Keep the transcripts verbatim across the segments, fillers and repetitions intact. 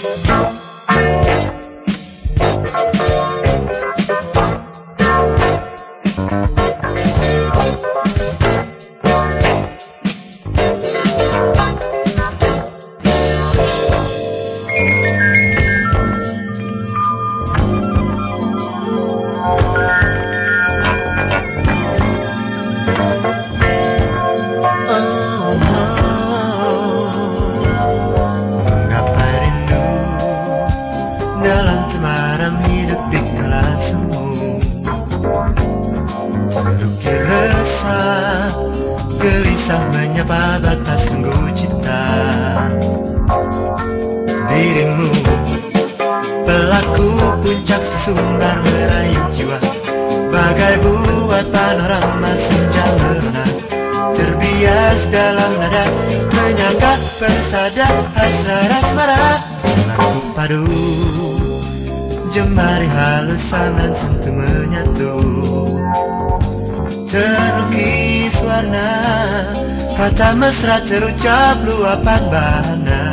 Dalam cemaram hidup di kala semu, terukir resah, gelisah menyapa batas sungguh cinta. Dirimu pelaku puncak sesumbar meraih jiwa, bagai buat panorama senja merona, terbias dalam nada menyangka persada hasrat asmara. Laku padu jemari halus tangan sentuh menyatu, terlukis warna kata mesra terucap luapan bahana.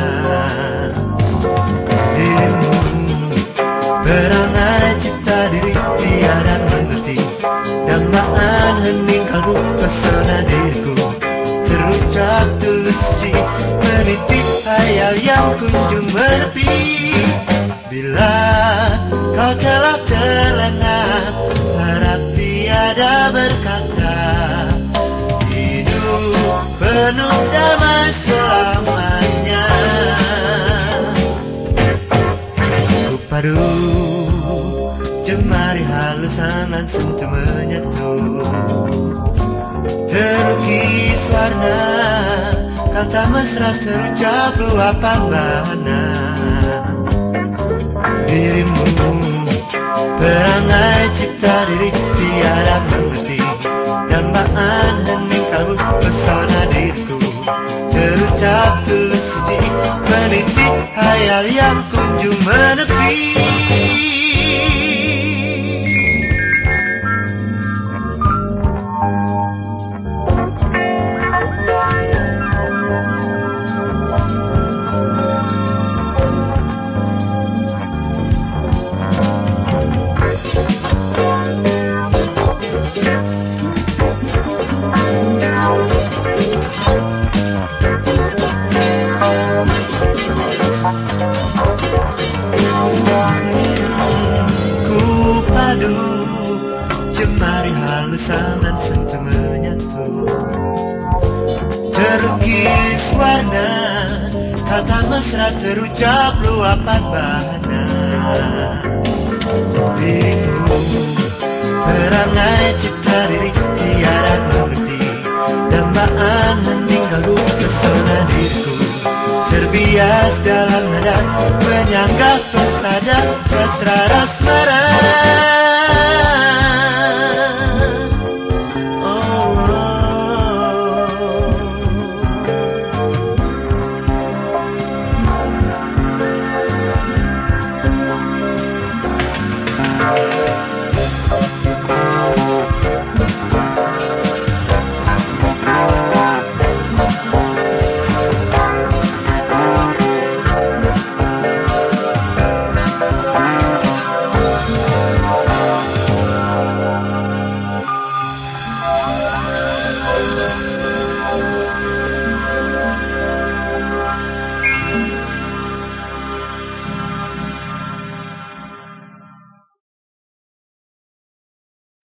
Dirimu perangai cipta diri tiada mengerti, dambaan hening kalbu pesona diriku, terucap tulus suci meniti hayal yang kunjung menepi. Bila kau telah terlena, harap tiada berkata, hidup penuh damai selamanya. Ku padu jemari halus tangan sentuh menyatu, terukis warna kata mesra terucap luapan bahana. Dirimu perangai cipta diri tiada mengerti, dambaan hening kalbu pesona diriku, terucap tulus suci meniti hayal yang kunjung menepi. Ku padu jemari halus tangan sentuh menyatu, terukis warna kata mesra terucap luapan bahana. Dirimu perangai cipta diri tiada mengerti, dambaan hening kalbu pesona diriku, terbias dalam nada menyanggah pesada mesra asmara.